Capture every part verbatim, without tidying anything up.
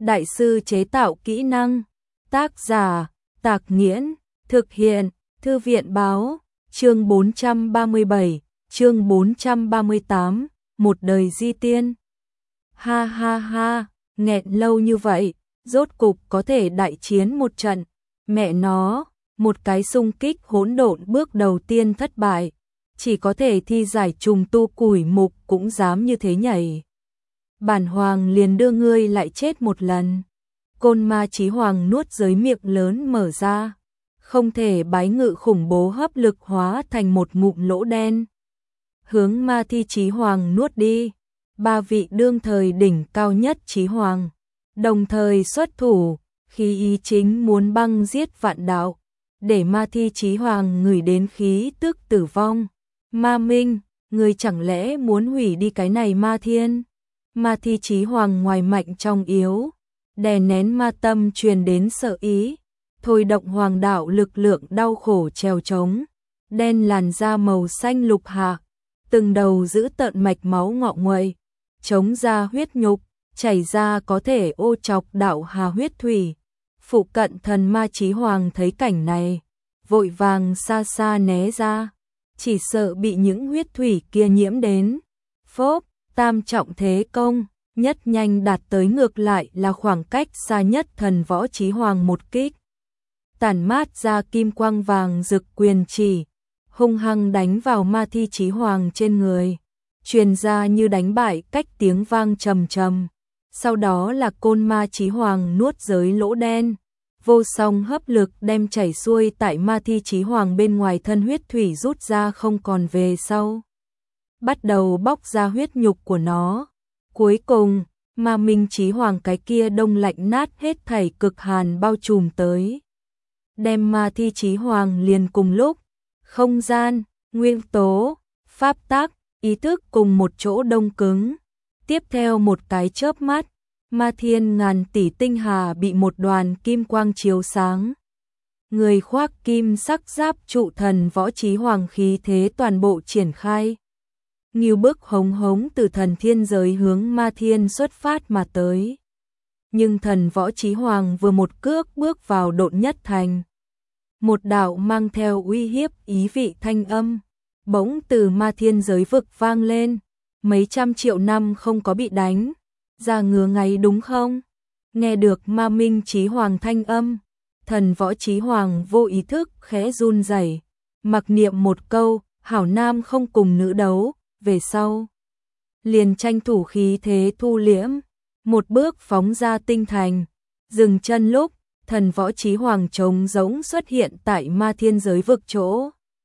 Đại sư chế tạo kỹ năng. Tác giả, Tạc Nghiễn. Thực hiện, Thư viện Báo. Chương bốn trăm ba mươi bảy, chương bốn trăm ba mươi tám, một đời di tiên. Ha ha ha, nghẹn lâu như vậy, rốt cục có thể đại chiến một trận. Mẹ nó, một cái xung kích hỗn độn bước đầu tiên thất bại, chỉ có thể thi giải trùng tu củi mục cũng dám như thế nhảy. Bản hoàng liền đưa ngươi lại chết một lần. Côn ma chí hoàng nuốt dưới miệng lớn mở ra, không thể bái ngự khủng bố hấp lực hóa thành một ngụm lỗ đen. Hướng ma thi chí hoàng nuốt đi. Ba vị đương thời đỉnh cao nhất chí hoàng đồng thời xuất thủ, khí ý chính muốn băng giết vạn đạo, để ma thi chí hoàng ngửi đến khí tức tử vong. Ma Minh, ngươi chẳng lẽ muốn hủy đi cái này ma thiên? Ma thi chí hoàng ngoài mạnh trong yếu, đè nén ma tâm truyền đến sợ ý, thôi động hoàng đạo lực lượng đau khổ trèo trống, đen làn da màu xanh lục hạ, từng đầu giữ tợn mạch máu ngọ nguậy, chống ra huyết nhục, chảy ra có thể ô chọc đạo hà huyết thủy. Phụ cận thần ma chí hoàng thấy cảnh này, vội vàng xa xa né ra, chỉ sợ bị những huyết thủy kia nhiễm đến. Phốp, tam trọng thế công, nhất nhanh đạt tới ngược lại là khoảng cách xa nhất thần võ chí hoàng một kích. Tản mát ra kim quang vàng rực quyền chỉ, hung hăng đánh vào ma thi chí hoàng trên người, truyền ra như đánh bại cách tiếng vang trầm trầm. Sau đó là côn ma chí hoàng nuốt giới lỗ đen, vô song hấp lực đem chảy xuôi tại ma thi chí hoàng bên ngoài thân huyết thủy rút ra không còn về sau, bắt đầu bóc ra huyết nhục của nó. Cuối cùng, ma minh chí hoàng cái kia đông lạnh nát hết thảy cực hàn bao trùm tới, đem ma thi chí hoàng liền cùng lúc, không gian, nguyên tố, pháp tắc, ý thức cùng một chỗ đông cứng. Tiếp theo một cái chớp mắt, ma thiên ngàn tỷ tinh hà bị một đoàn kim quang chiếu sáng. Người khoác kim sắc giáp trụ thần võ chí hoàng khí thế toàn bộ triển khai. Nghiêu bức hống hống từ thần thiên giới hướng ma thiên xuất phát mà tới. Nhưng thần võ chí hoàng vừa một cước bước vào độn nhất thành. Một đạo mang theo uy hiếp ý vị thanh âm, bỗng từ ma thiên giới vực vang lên. Mấy trăm triệu năm không có bị đánh, ra ngứa ngáy đúng không? Nghe được ma minh chí hoàng thanh âm, thần võ chí hoàng vô ý thức khẽ run rẩy, mặc niệm một câu, hảo nam không cùng nữ đấu, về sau liền tranh thủ khí thế thu liễm, một bước phóng ra tinh thành, dừng chân lúc, thần võ chí hoàng trống rỗng xuất hiện tại ma thiên giới vực chỗ.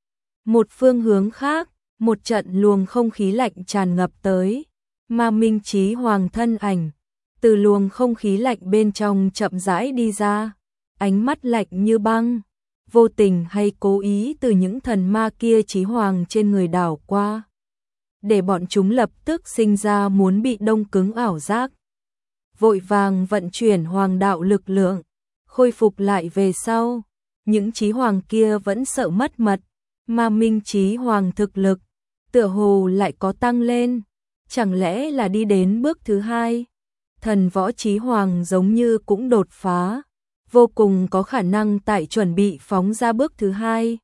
Một phương hướng khác, một trận luồng không khí lạnh tràn ngập tới, ma minh chí hoàng thân ảnh, từ luồng không khí lạnh bên trong chậm rãi đi ra, ánh mắt lạnh như băng, vô tình hay cố ý từ những thần ma kia chí hoàng trên người đảo qua, để bọn chúng lập tức sinh ra muốn bị đông cứng ảo giác. Vội vàng vận chuyển hoàng đạo lực lượng, khôi phục lại về sau, những chí hoàng kia vẫn sợ mất mật, ma minh chí hoàng thực lực tựa hồ lại có tăng lên, chẳng lẽ là đi đến bước thứ hai? Thần võ chí hoàng giống như cũng đột phá, vô cùng có khả năng tại chuẩn bị phóng ra bước thứ hai.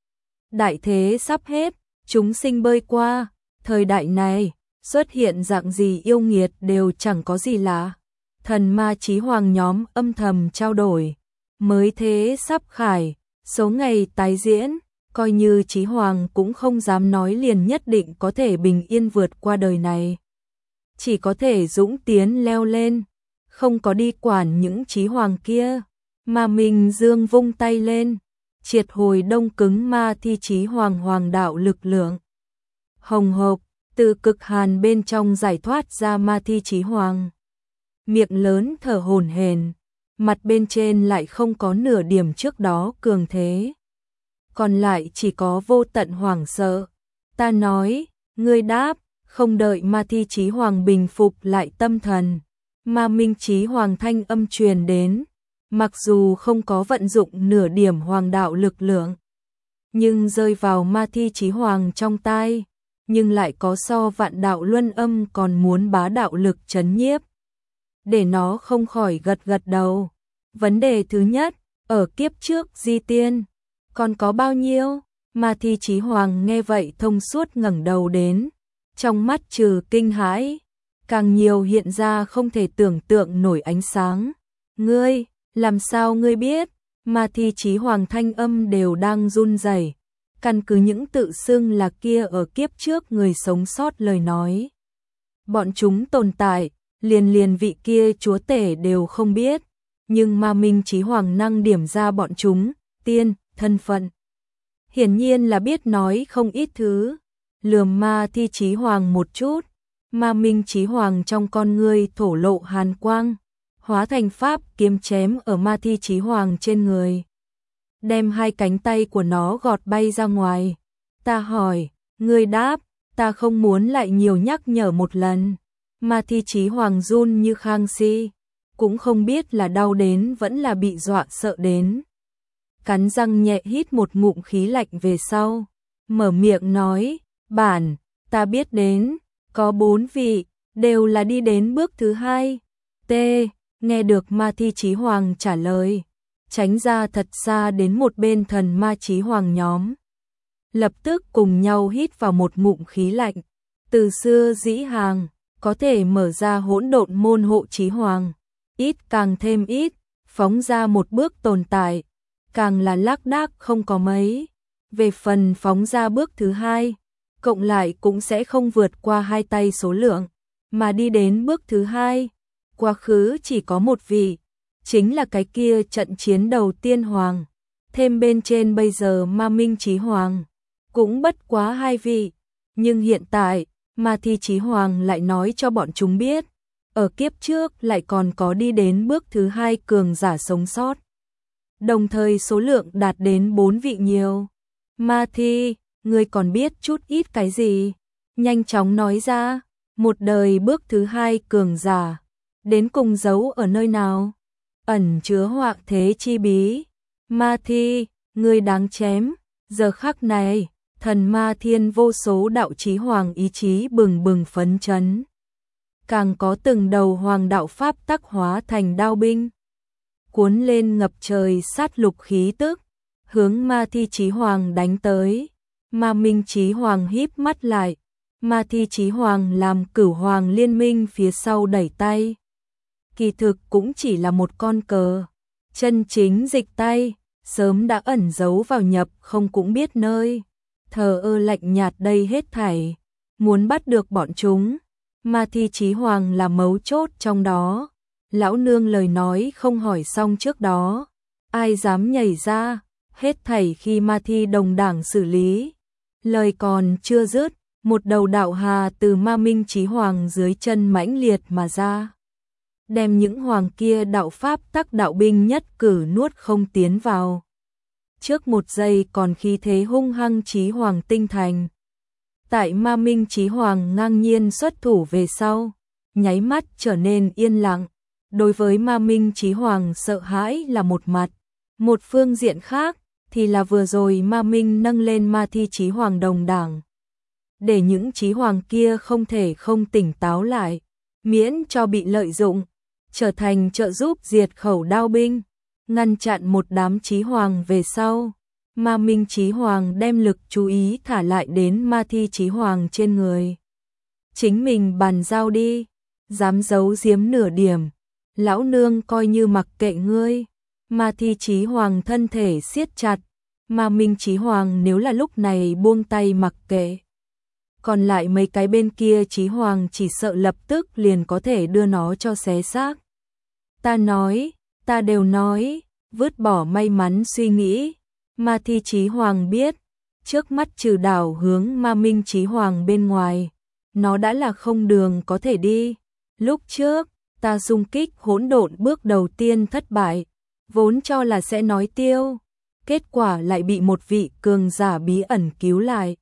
Đại thế sắp hết, chúng sinh bơi qua, thời đại này, xuất hiện dạng gì yêu nghiệt đều chẳng có gì lạ. Thần ma chí hoàng nhóm âm thầm trao đổi, mới thế sắp khải, số ngày tái diễn. Coi như chí hoàng cũng không dám nói liền nhất định có thể bình yên vượt qua đời này. Chỉ có thể dũng tiến leo lên, không có đi quản những chí hoàng kia. Ma minh dương vung tay lên, triệt hồi đông cứng ma thi chí hoàng hoàng đạo lực lượng. Hồng hộc, từ cực hàn bên trong giải thoát ra ma thi chí hoàng. Miệng lớn thở hổn hển, mặt bên trên lại không có nửa điểm trước đó cường thế. Còn lại chỉ có vô tận hoảng sợ. Ta nói, ngươi đáp, không đợi ma thi chí hoàng bình phục lại tâm thần. Ma minh chí hoàng thanh âm truyền đến, mặc dù không có vận dụng nửa điểm hoàng đạo lực lượng, nhưng rơi vào ma thi chí hoàng trong tai, nhưng lại có so vạn đạo luân âm còn muốn bá đạo lực chấn nhiếp. để nó không khỏi gật gật đầu. Vấn đề thứ nhất, ở kiếp trước Di Tiên, còn có bao nhiêu? Ma Thi Chí Hoàng nghe vậy thông suốt ngẩng đầu đến, trong mắt trừ kinh hãi, càng nhiều hiện ra không thể tưởng tượng nổi ánh sáng. Ngươi, làm sao ngươi biết? Ma Thi Chí Hoàng thanh âm đều đang run rẩy, căn cứ những tự xưng là kia ở kiếp trước người sống sót lời nói. Bọn chúng tồn tại, liền liền vị kia chúa tể đều không biết, nhưng Ma Minh Chí Hoàng năng điểm ra bọn chúng, tiên, thân phận. Hiển nhiên là biết nói không ít thứ, lườm Ma Thi Chí Hoàng một chút, Ma Minh Chí Hoàng trong con ngươi thổ lộ hàn quang, hóa thành pháp kiếm chém ở Ma Thi Chí Hoàng trên người, đem hai cánh tay của nó gọt bay ra ngoài. Ta hỏi, ngươi đáp, ta không muốn lại nhiều nhắc nhở một lần. Ma Thi Chí Hoàng run như khang si, cũng không biết là đau đến vẫn là bị dọa sợ đến. Cắn răng nhẹ hít một ngụm khí lạnh về sau, mở miệng nói, bản, ta biết đến, có bốn vị, đều là đi đến bước thứ hai. T, nghe được Ma Thi Chí Hoàng trả lời, tránh ra thật xa đến một bên thần ma Chí Hoàng nhóm. Lập tức cùng nhau hít vào một ngụm khí lạnh, từ xưa dĩ hàng, có thể mở ra hỗn độn môn hộ Chí Hoàng, ít càng thêm ít, phóng ra một bước tồn tại, càng là lác đác không có mấy. Về phần phóng ra bước thứ hai, cộng lại cũng sẽ không vượt qua hai tay số lượng, mà đi đến bước thứ hai, quá khứ chỉ có một vị, chính là cái kia trận chiến đầu tiên hoàng, thêm bên trên bây giờ Ma Minh Chí Hoàng, cũng bất quá hai vị, nhưng hiện tại, Ma Thi Chí Hoàng lại nói cho bọn chúng biết, ở kiếp trước lại còn có đi đến bước thứ hai cường giả sống sót. Đồng thời số lượng đạt đến bốn vị nhiều. Ma Thi, ngươi còn biết chút ít cái gì? Nhanh chóng nói ra, một đời bước thứ hai cường giả, đến cùng giấu ở nơi nào? Ẩn chứa họa thế chi bí. Ma Thi, ngươi đáng chém, giờ khắc này, thần ma thiên vô số đạo chí hoàng ý chí bừng bừng phấn chấn. Càng có từng đầu hoàng đạo pháp tắc hóa thành đao binh, cuốn lên ngập trời sát lục khí tức, hướng Ma Thi Chí Hoàng đánh tới. Ma Minh Chí Hoàng híp mắt lại, Ma Thi Chí Hoàng làm Cửu Hoàng liên minh phía sau đẩy tay. Kỳ thực cũng chỉ là một con cờ, chân chính dịch tay, sớm đã ẩn giấu vào nhập không cũng biết nơi. Thờ ơ lạnh nhạt đây hết thảy, muốn bắt được bọn chúng, Ma Thi Chí Hoàng là mấu chốt trong đó. Lão nương lời nói không hỏi xong trước đó, ai dám nhảy ra, hết thảy khi Ma Thi đồng đảng xử lý. Lời còn chưa dứt, một đầu đạo hà từ Ma Minh Chí Hoàng dưới chân mãnh liệt mà ra, đem những hoàng kia đạo pháp tắc đạo binh nhất cử nuốt không tiến vào. Trước một giây còn khí thế hung hăng Chí Hoàng tinh thành. Tại Ma Minh Chí Hoàng ngang nhiên xuất thủ về sau, nháy mắt trở nên yên lặng. Đối với Ma Minh Chí Hoàng sợ hãi là một mặt, một phương diện khác thì là vừa rồi Ma Minh nâng lên Ma Thi Chí Hoàng đồng đảng, để những Chí Hoàng kia không thể không tỉnh táo lại, miễn cho bị lợi dụng, trở thành trợ giúp diệt khẩu đao binh, ngăn chặn một đám Chí Hoàng về sau. Ma Minh Chí Hoàng đem lực chú ý thả lại đến Ma Thi Chí Hoàng trên người. Chính mình bàn giao đi, dám giấu giếm nửa điểm, lão nương coi như mặc kệ ngươi. Ma Thi Chí Hoàng thân thể siết chặt, Ma Minh Chí Hoàng nếu là lúc này buông tay mặc kệ, còn lại mấy cái bên kia Chí Hoàng chỉ sợ lập tức liền có thể đưa nó cho xé xác. Ta nói, ta đều nói, vứt bỏ may mắn suy nghĩ. Ma Thi Chí Hoàng biết, trước mắt trừ đảo hướng Ma Minh Chí Hoàng bên ngoài, nó đã là không đường có thể đi. Lúc trước, ta xung kích hỗn độn bước đầu tiên thất bại, vốn cho là sẽ nói tiêu, kết quả lại bị một vị cường giả bí ẩn cứu lại.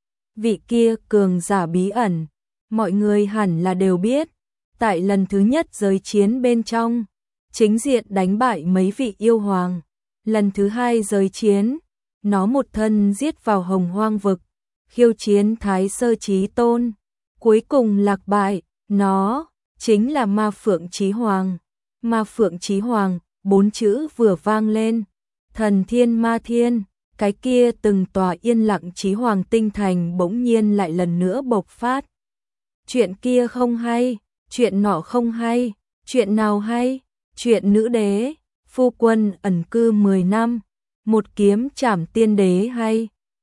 Vị kia cường giả bí ẩn, mọi người hẳn là đều biết, tại lần thứ nhất giới chiến bên trong, chính diện đánh bại mấy vị yêu hoàng. Lần thứ hai giới chiến, nó một thân giết vào Hồng Hoang vực, khiêu chiến Thái Sơ Chí Tôn, cuối cùng lạc bại. Nó chính là Ma Phượng Chí Hoàng. Ma Phượng Chí Hoàng, bốn chữ vừa vang lên, thần thiên ma thiên, cái kia từng tòa yên lặng Chí Hoàng tinh thành bỗng nhiên lại lần nữa bộc phát. Chuyện kia không hay, chuyện nọ không hay, chuyện nào hay, chuyện nữ đế, phu quân ẩn cư mười năm, một kiếm trảm tiên đế hay,